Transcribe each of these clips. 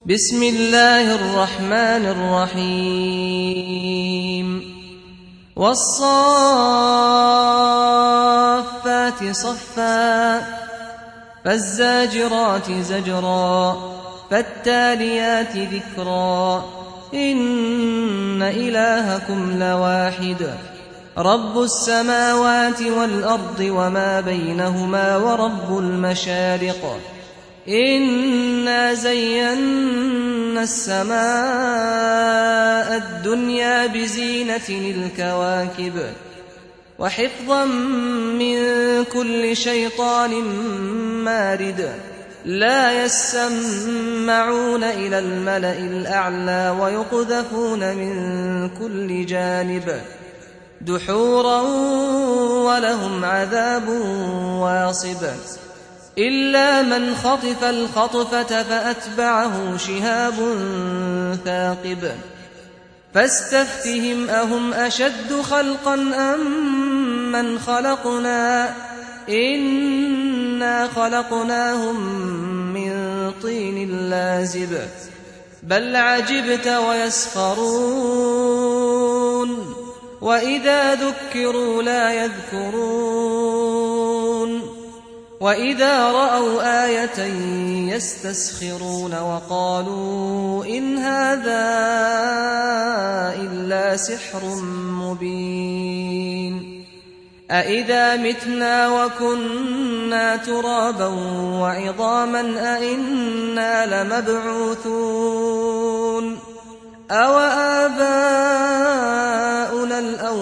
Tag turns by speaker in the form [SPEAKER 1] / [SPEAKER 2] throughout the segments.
[SPEAKER 1] بسم الله الرحمن الرحيم والصافات صفا فالزاجرات زجرا فالتاليات ذكرا إن إلهكم لواحد رب السماوات والأرض وما بينهما ورب المشارق إنا زينا السماء الدنيا بزينة الكواكب وحفظا من كل شيطان مارد لا يسمعون إلى الملأ الأعلى ويقذفون من كل جانب دحورا ولهم عذاب واصب إلا من خطف الخطفة فأتبعه شهاب ثاقب فاستفتهم أهم أشد خلقا أم من خلقنا إنا خلقناهم من طين لازب بل عجبت ويسخرون وإذا ذكروا لا يذكرون وإذا رأوا آية يستسخرون وقالوا إن هذا إلا سحر مبين أإذا متنا وكنا ترابا وعظاما أإنا لمبعوثون أو آباؤنا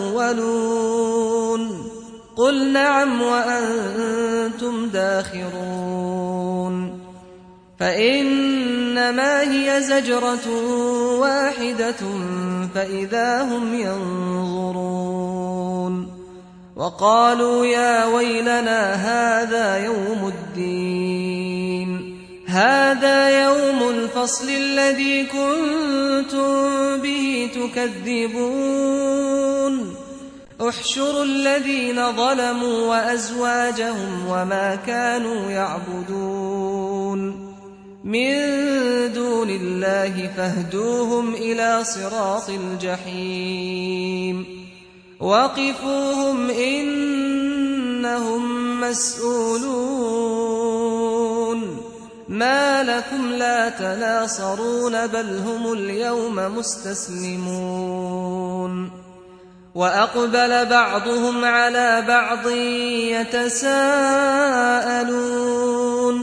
[SPEAKER 1] الأولون قل نعم وأنتم داخرون فإنما هي زجرة واحدة فإذا هم ينظرون وقالوا يا ويلنا هذا يوم الفصل الذي كنتم به تكذبون احشروا الذين ظلموا وأزواجهم وما كانوا يعبدون من دون الله فاهدوهم إلى صراط الجحيم وقفوهم إنهم مسؤولون ما لكم لا تناصرون بل هم اليوم مستسلمون وأقبل بعضهم على بعض يتساءلون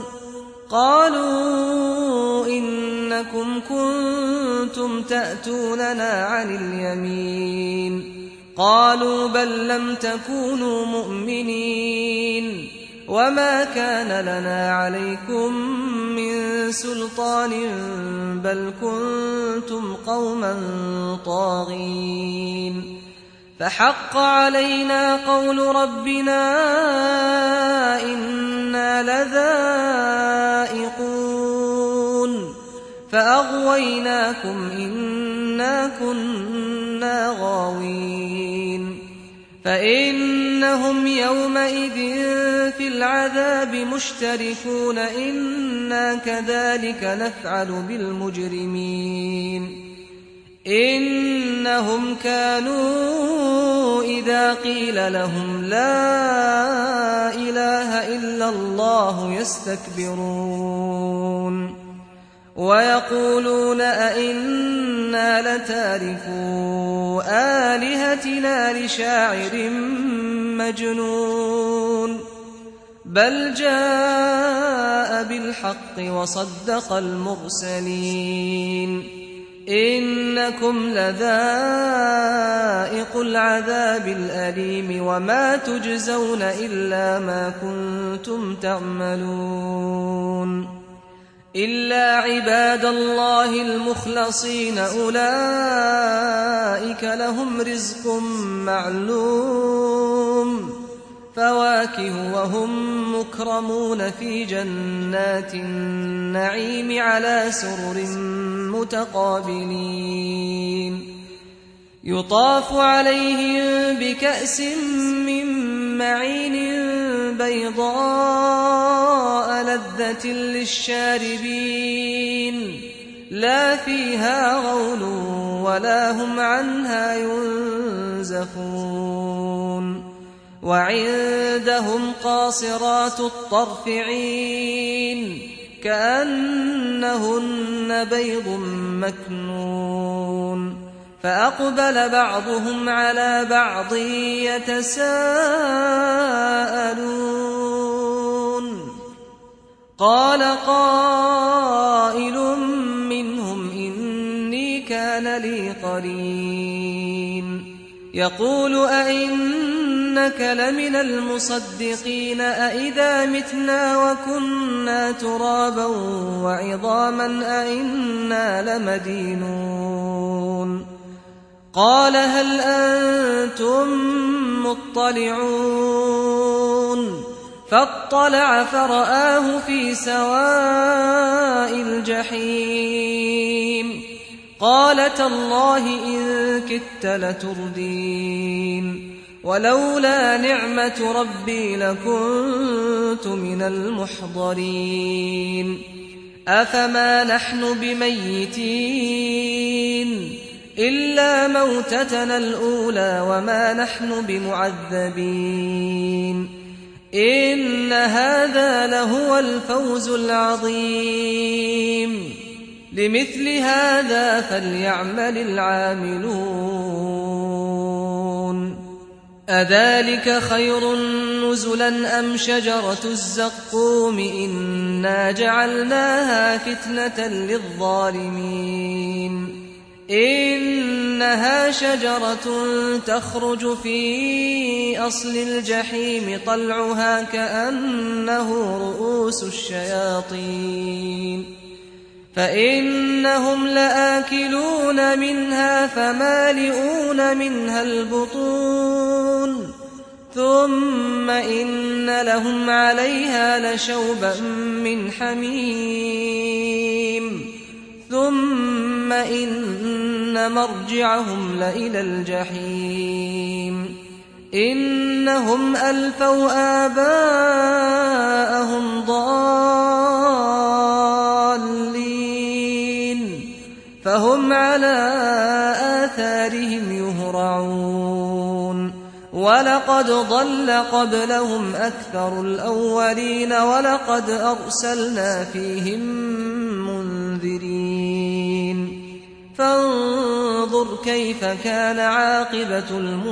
[SPEAKER 1] قالوا إنكم كنتم تأتوننا عن اليمين قالوا بل لم تكونوا مؤمنين وما كان لنا عليكم من سلطان بل كنتم قوما طاغين فحق علينا قول ربنا إنا لذائقون فأغويناكم إنا كنا غاوين فإنهم يومئذ في العذاب مشتركون إنا كذلك نفعل بالمجرمين إنهم كانوا إذا قيل لهم لا إله إلا الله يستكبرون ويقولون أئنا لتاركو آلهتنا لشاعر مجنون بل جاء بالحق وصدق المرسلين إنكم لذائقو العذاب الأليم وما تجزون إلا ما كنتم تعملون إلا عباد الله المخلصين أولئك لهم رزق معلوم فواكه وهم مكرمون في جنات النعيم على سرر متقابلين يطاف عليهم بكأس من معين بيضاء لذة للشاربين لا فيها غول ولا هم عنها ينزفون وعندهم قاصرات الطرف عين كأنهن بيض مكنون فأقبل بعضهم على بعض يتساءلون قال قائل منهم إني كان لي قرين يقول أئنك لمن المصدقين أئذا متنا وكنا ترابا وعظاما أئنا لمدينون قال هل أنتم مطلعون فاطلع فرآه في سواء الجحيم قال تالله إن كدت لتردين ولولا نعمة ربي لكنت من المحضرين أفما نحن بميتين إلا موتتنا الأولى وما نحن بمعذبين إن هذا لهو الفوز العظيم لمثل هذا فليعمل العاملون أذلك خير نزلا أم شجرة الزقوم إنا جعلناها فتنة للظالمين إنها شجرة تخرج في أصل الجحيم طلعها كأنه رؤوس الشياطين فإنهم لآكلون منها فمالئون منها البطون ثم إن لهم عليها لشوبا من حميم ثم إن مرجعهم لإلى الجحيم إنهم ألفوا آباءهم ضالين فهم على آثارهم يهرعون ولقد ضل قبلهم أكثر الأولين ولقد أرسلنا فيهم منذرين فانظر كيف كان عاقبة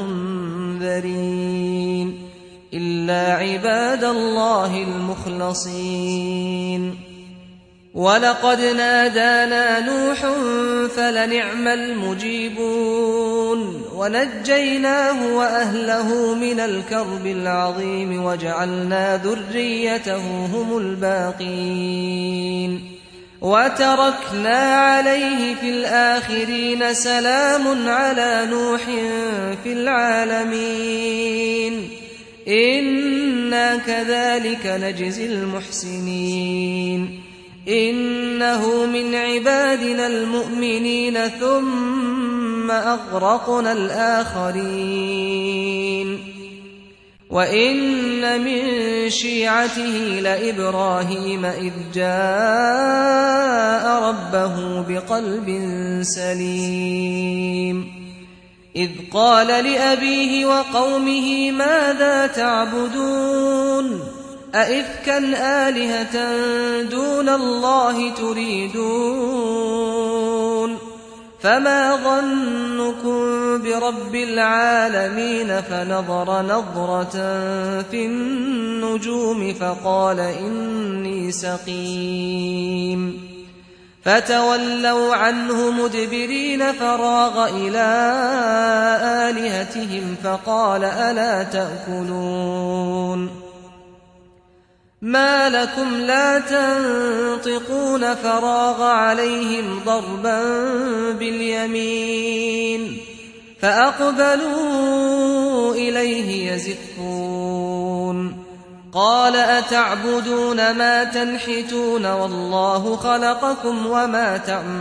[SPEAKER 1] المنذرين إلا عباد الله المخلصين ولقد نادانا نوح فلنعم المجيبون ونجيناه وأهله من الكرب العظيم وجعلنا ذريته هم الباقين وتركنا عليه في الآخرين سلام على نوح في العالمين إنا كذلك نجزي المحسنين إنه من عبادنا المؤمنين ثم أغرقنا الآخرين وإن من شيعته لإبراهيم إذ جاء ربه بقلب سليم إذ قال لأبيه وقومه ماذا تعبدون أئفكا آلهة دون الله تريدون فما ظنكم برب العالمين فنظر نظرة في النجوم فقال إني سقيم فتولوا عنه مدبرين فراغ إلى آلهتهم فقال ألا تأكلون ما لكم لا تنطقون فراغ عليهم ضربا باليمين فأقبلوا إليه يزفون قال أتعبدون ما تنحتون والله خلقكم وما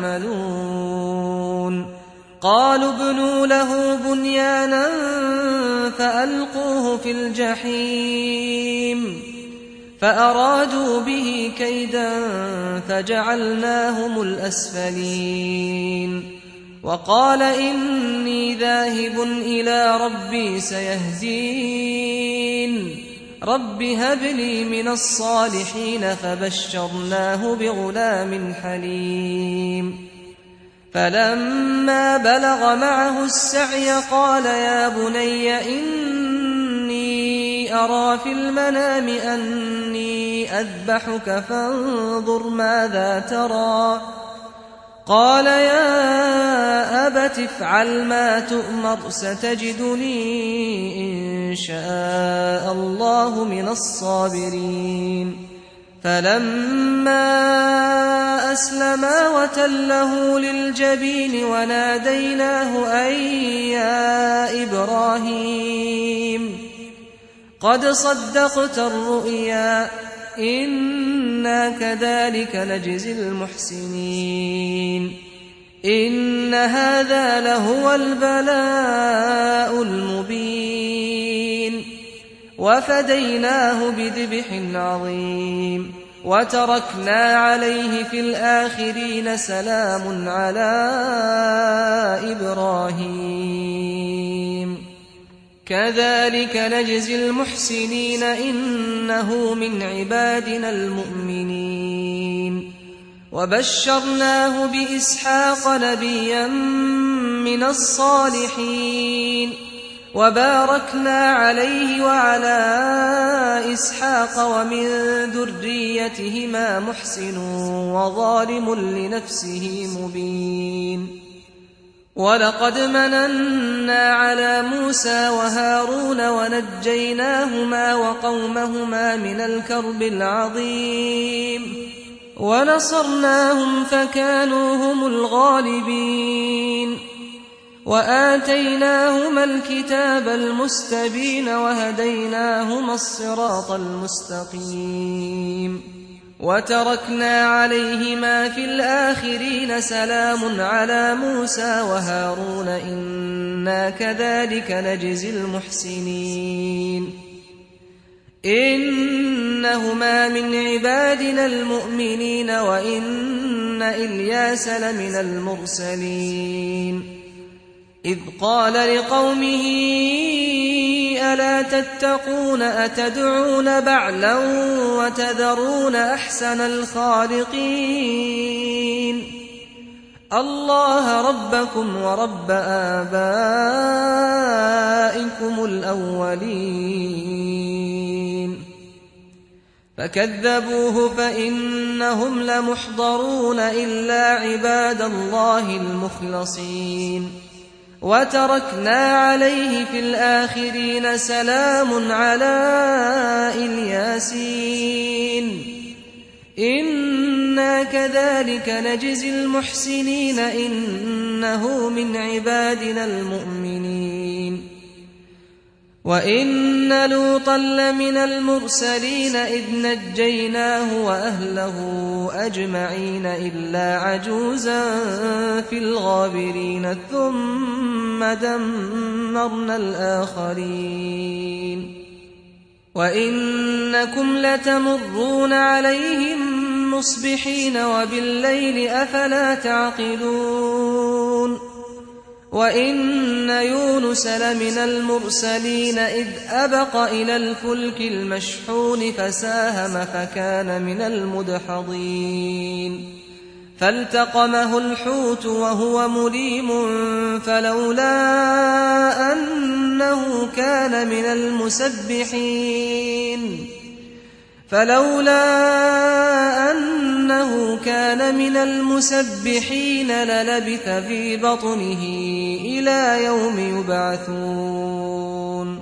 [SPEAKER 1] تعملون قالوا ابنوا له بنيانا فألقوه في الجحيم فأرادوا به كيدا فجعلناهم الأسفلين وقال إني ذاهب إلى ربي سيهدين رب هب لي من الصالحين فبشرناه بغلام حليم فلما بلغ معه السعي قال يا بني إني أرى في المنام أني أذبحك فانظر ماذا ترى قال يا أبت افعل ما تؤمر ستجدني إن شاء الله من الصابرين فلما أسلما وتله للجبين وناديناه أن يا إبراهيم قد صدقت الرؤيا إنا كذلك نجزي المحسنين إن هذا لهو البلاء المبين وفديناه بذبح عظيم وتركنا عليه في الآخرين سلام على إبراهيم كذلك نجزي المحسنين إنه من عبادنا المؤمنين وبشرناه بإسحاق نبيا من الصالحين وباركنا عليه وعلى إسحاق ومن ذريتهما محسن وظالم لنفسه مبين ولقد مننا على موسى وهارون ونجيناهما وقومهما من الكرب العظيم ونصرناهم فكانوا هم الغالبين وآتيناهما الكتاب المستبين وهديناهما الصراط المستقيم وتركنا عليهما في الآخرين سلام على موسى وهارون إنا كذلك نجزي المحسنين إنهما من عبادنا المؤمنين وإن إلياس لمن المرسلين إذ قال لقومه ألا تتقون أتدعون بعلا وتذرون أحسن الخالقين الله ربكم ورب آبائكم الأولين فكذبوه فإنهم لمحضرون إلا عباد الله المخلصين وتركنا عليه في الآخرين سلام على الياسين إنا كذلك نجزي المحسنين إنه من عبادنا المؤمنين وإن لوطا لمن المرسلين إذ نجيناه وأهله أجمعين إلا عجوزا في الغابرين ثم دمرنا الآخرين وإنكم لتمرون عليهم مصبحين وبالليل أفلا تعقلون وإن يونس لمن المرسلين إذ أبق إلى الفلك المشحون فساهم فكان من المدحضين فالتقمه الحوت وهو مليم فلولا أنه كان من المسبحين للبث في بطنه إلى يوم يبعثون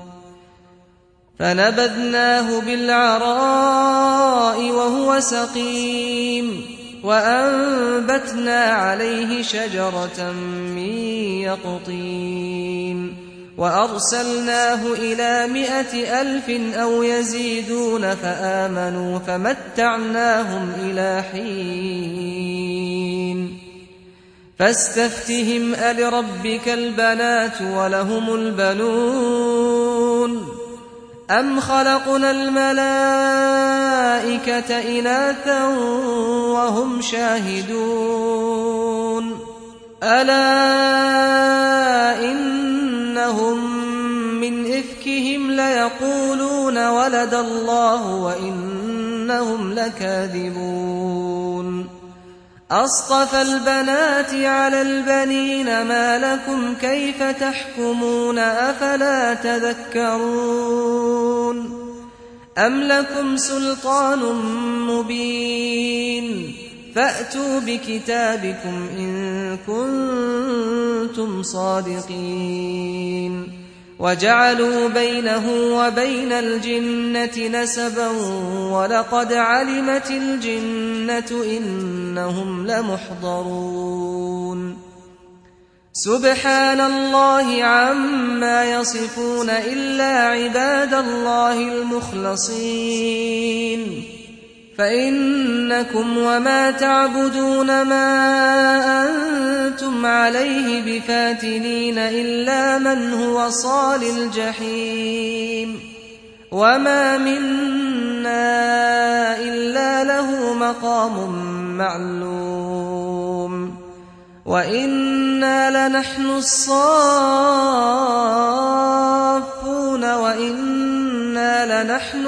[SPEAKER 1] فنبذناه بالعراء وهو سقيم وأنبتنا عليه شجرة من يقطين وأرسلناه إلى 100,000 أو يزيدون فآمنوا فمتعناهم إلى حين فاستفتهم ألربك البنات ولهم البنون أَمْ خَلَقْنَا الْمَلَائِكَةَ إِنَاثًا وَهُمْ شَاهِدُونَ أَلَا إِنَّهُمْ مِنْ إِفْكِهِمْ لَيَقُولُونَ وَلَدَ اللَّهُ وَإِنَّهُمْ لَكَاذِبُونَ أَصْطَفَى الْبَنَاتِ عَلَى الْبَنِينَ مَا لَكُمْ كَيْفَ تَحْكُمُونَ أَفَلَا تَذَكَّرُونَ أَمْ لَكُمْ سُلْطَانٌ مُّبِينٌ فَأْتُوا بِكِتَابِكُمْ إِن كُنتُمْ صَادِقِينَ وَجَعَلُوا بَيْنَهُ وَبَيْنَ الْجِنَّةِ نَسَبًا وَلَقَدْ عَلِمَتِ الْجِنَّةُ إِنَّهُمْ لَمُحْضَرُونَ سُبْحَانَ اللَّهِ عَمَّا يَصِفُونَ إِلَّا عِبَادَ اللَّهِ الْمُخْلَصِينَ فَإِنَّكُمْ وَمَا تَعْبُدُونَ مَا أَنتُمْ عَلَيْهِ بِفَاتِنِينَ إِلَّا مَنْ هُوَ صَالِ الْجَحِيمِ وَمَا مِنَّا إِلَّا لَهُ مَقَامٌ مَّعْلُومٌ وَإِنَّا لَنَحْنُ الصَّافُّونَ وَإِنَّا لَنَحْنُ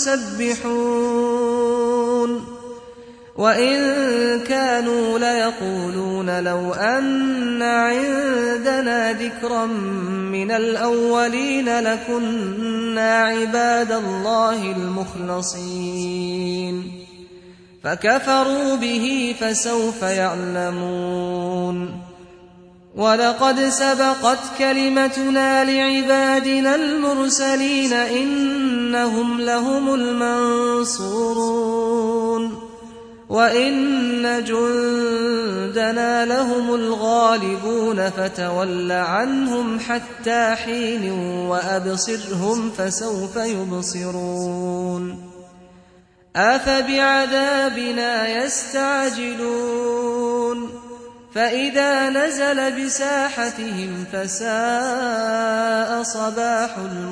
[SPEAKER 1] الْمُسَبِّحُونَ وَإِن كَانُوا لَيَقُولُونَ لَوْ أَنَّ عِندَنَا ذِكْرًا مِّنَ الْأَوَّلِينَ لَكُنَّا عِبَادَ اللَّهِ الْمُخْلَصِينَ فَكَفَرُوا بِهِ فَسَوْفَ يَعْلَمُونَ وَلَقَدْ سَبَقَتْ كَلِمَتُنَا لِعِبَادِنَا الْمُرْسَلِينَ إِنَّهُمْ لَهُمُ الْمَنصُورُونَ وَإِنَّ جُندَنَا لَهُمُ الْغَالِبُونَ فَتَوَلَّ عَنْهُمْ حَتَّىٰ حِينٍ وَأَبْصِرْهُمْ فَسَوْفَ يُبْصِرُونَ أَفَبِعَذَابِنَا يَسْتَعْجِلُونَ فَإِذَا نَزَلَ بِسَاحَتِهِمْ فَسَاءَ صَبَاحُ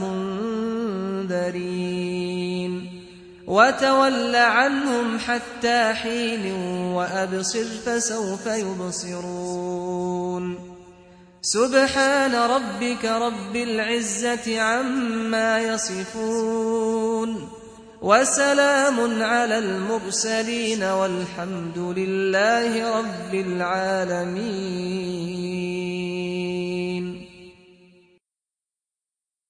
[SPEAKER 1] الْمُنذَرِينَ وَتَوَلَّ عَنْهُمْ حَتَّىٰ حِينٍ وَأَبْصِرْ فَسَوْفَ يُبْصِرُونَ سُبْحَانَ رَبِّكَ رَبِّ الْعِزَّةِ عَمَّا يَصِفُونَ وَسَلَامٌ عَلَى الْمُرْسَلِينَ وَالْحَمْدُ لِلَّهِ رَبِّ الْعَالَمِينَ